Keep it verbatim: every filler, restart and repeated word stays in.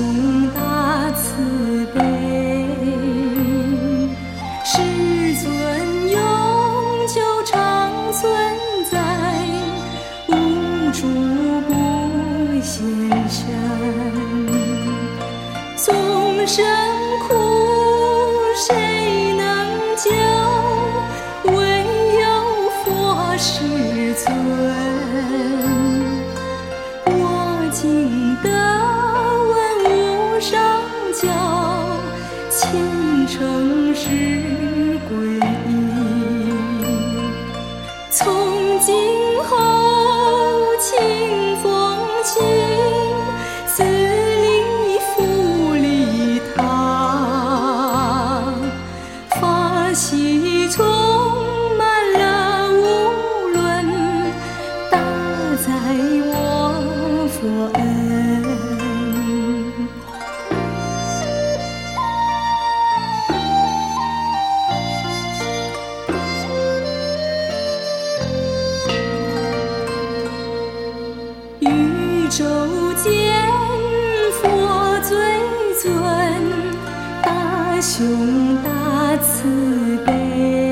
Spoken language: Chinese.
雄大慈悲，世尊永久常存在，无处不现身。众生苦谁能救？唯有佛世尊。我今得闻无上教，虔诚是皈依。从今后清风起，自利复利他，法喜充满了无论，大在我佛恩。宇宙间佛最尊，大雄大慈悲。